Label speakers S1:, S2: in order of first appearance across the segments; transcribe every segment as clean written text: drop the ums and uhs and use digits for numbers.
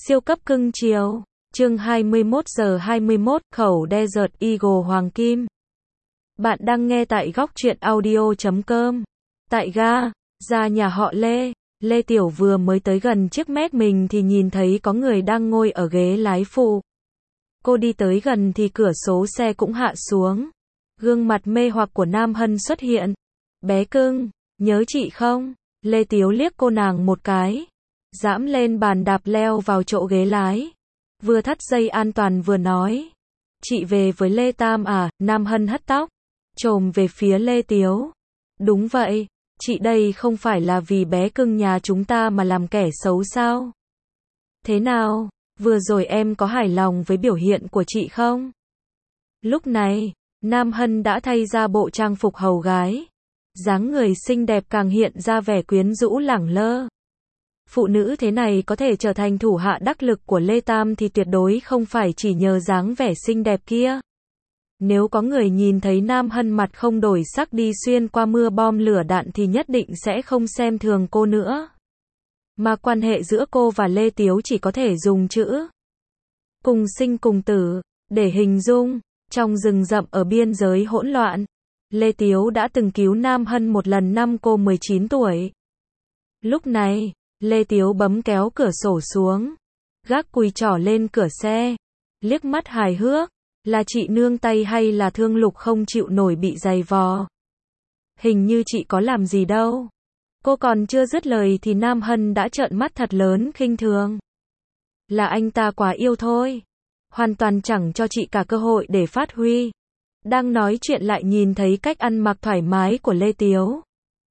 S1: Siêu cấp cưng chiều. Chương 21:21, khẩu Desert Eagle Hoàng Kim. Bạn đang nghe tại góc truyện audio.com. Tại ga ra nhà họ Lê Tiểu vừa mới tới gần chiếc Mét mình thì nhìn thấy có người đang ngồi ở ghế lái phụ. Cô đi tới gần thì cửa sổ xe cũng hạ xuống. Gương mặt mê hoặc của Nam Hân xuất hiện. Bé cưng, nhớ chị không? Lê Tiếu liếc cô nàng một cái. Dẫm lên bàn đạp leo vào chỗ ghế lái. Vừa thắt dây an toàn vừa nói. Chị về với Lê Tam à? Nam Hân hất tóc. Chồm về phía Lê Tiếu. Đúng vậy, chị đây không phải là vì bé cưng nhà chúng ta mà làm kẻ xấu sao? Thế nào, vừa rồi em có hài lòng với biểu hiện của chị không? Lúc này, Nam Hân đã thay ra bộ trang phục hầu gái. Dáng người xinh đẹp càng hiện ra vẻ quyến rũ lẳng lơ. Phụ nữ thế này có thể trở thành thủ hạ đắc lực của Lê Tam thì tuyệt đối không phải chỉ nhờ dáng vẻ xinh đẹp kia. Nếu có người nhìn thấy Nam Hân mặt không đổi sắc đi xuyên qua mưa bom lửa đạn thì nhất định sẽ không xem thường cô nữa. Mà quan hệ giữa cô và Lê Tiếu chỉ có thể dùng chữ cùng sinh cùng tử để hình dung. Trong rừng rậm ở biên giới hỗn loạn, Lê Tiếu đã từng cứu Nam Hân một lần năm cô 19 tuổi. Lúc này, Lê Tiếu bấm kéo cửa sổ xuống, gác cùi trỏ lên cửa xe, liếc mắt hài hước, là chị nương tay hay là Thương Lục không chịu nổi bị giày vò. Hình như chị có làm gì đâu. Cô còn chưa dứt lời thì Nam Hân đã trợn mắt thật lớn khinh thường. Là anh ta quá yêu thôi. Hoàn toàn chẳng cho chị cả cơ hội để phát huy. Đang nói chuyện lại nhìn thấy cách ăn mặc thoải mái của Lê Tiếu.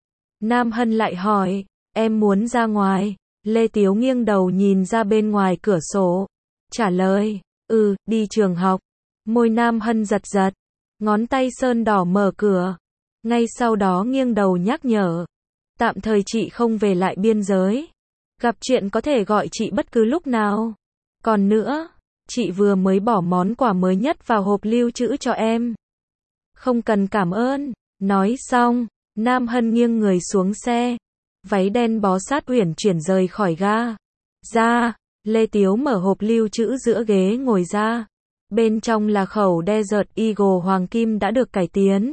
S1: Nam Hân lại hỏi, em muốn ra ngoài? Lê Tiếu nghiêng đầu nhìn ra bên ngoài cửa sổ. Trả lời, đi trường học. Môi Nam Hân giật giật. Ngón tay sơn đỏ mở cửa. Ngay sau đó nghiêng đầu nhắc nhở. Tạm thời chị không về lại biên giới. Gặp chuyện có thể gọi chị bất cứ lúc nào. Còn nữa, chị vừa mới bỏ món quà mới nhất vào hộp lưu trữ cho em. Không cần cảm ơn. Nói xong, Nam Hân nghiêng người xuống xe. Váy đen bó sát uyển chuyển rời khỏi ga. Ra, Lê Tiếu mở hộp lưu trữ giữa ghế ngồi ra. Bên trong là khẩu Desert Eagle Hoàng Kim đã được cải tiến.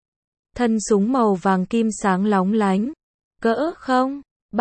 S1: Thân súng màu vàng kim sáng lóng lánh. Cỡ không?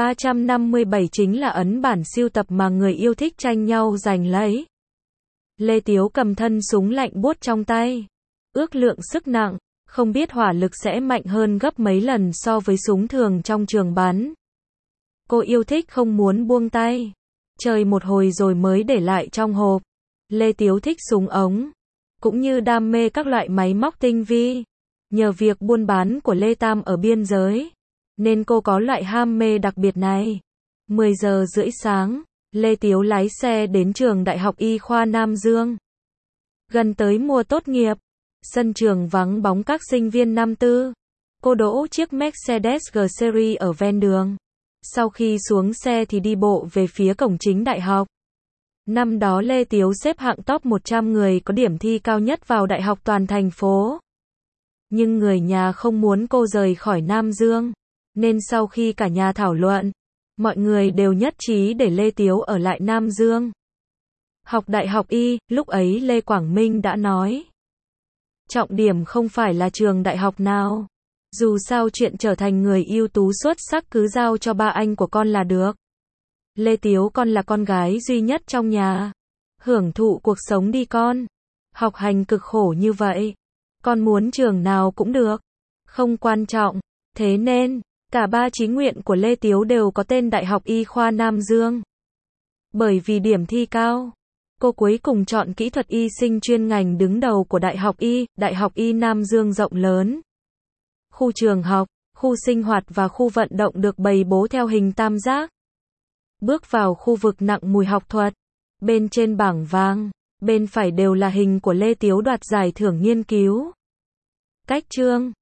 S1: 357 chính là ấn bản sưu tập mà người yêu thích tranh nhau giành lấy. Lê Tiếu cầm thân súng lạnh buốt trong tay. Ước lượng sức nặng, không biết hỏa lực sẽ mạnh hơn gấp mấy lần so với súng thường trong trường bắn. Cô yêu thích không muốn buông tay. Chơi một hồi rồi mới để lại trong hộp. Lê Tiếu thích súng ống, cũng như đam mê các loại máy móc tinh vi. Nhờ việc buôn bán của Lê Tam ở biên giới, nên cô có loại ham mê đặc biệt này. 10 giờ rưỡi sáng, Lê Tiếu lái xe đến trường Đại học Y khoa Nam Dương. Gần tới mùa tốt nghiệp, sân trường vắng bóng các sinh viên năm tư. Cô đỗ chiếc Mercedes G-Series ở ven đường. Sau khi xuống xe thì đi bộ về phía cổng chính đại học. Năm đó Lê Tiếu xếp hạng top 100 người có điểm thi cao nhất vào đại học toàn thành phố. Nhưng người nhà không muốn cô rời khỏi Nam Dương, nên sau khi cả nhà thảo luận, mọi người đều nhất trí để Lê Tiếu ở lại Nam Dương. Học đại học Y, lúc ấy Lê Quảng Minh đã nói. Trọng điểm không phải là trường đại học nào. Dù sao chuyện trở thành người ưu tú xuất sắc cứ giao cho ba anh của con là được. Lê Tiếu con là con gái duy nhất trong nhà. Hưởng thụ cuộc sống đi con. Học hành cực khổ như vậy. Con muốn trường nào cũng được. Không quan trọng. Thế nên, cả ba chí nguyện của Lê Tiếu đều có tên Đại học Y khoa Nam Dương. Bởi vì điểm thi cao, cô cuối cùng chọn kỹ thuật y sinh chuyên ngành đứng đầu của Đại học Y Nam Dương rộng lớn. Khu trường học, khu sinh hoạt và khu vận động được bày bố theo hình tam giác. Bước vào khu vực nặng mùi học thuật. Bên trên bảng vàng, bên phải đều là hình của Lê Tiếu đoạt giải thưởng nghiên cứu. Cách chương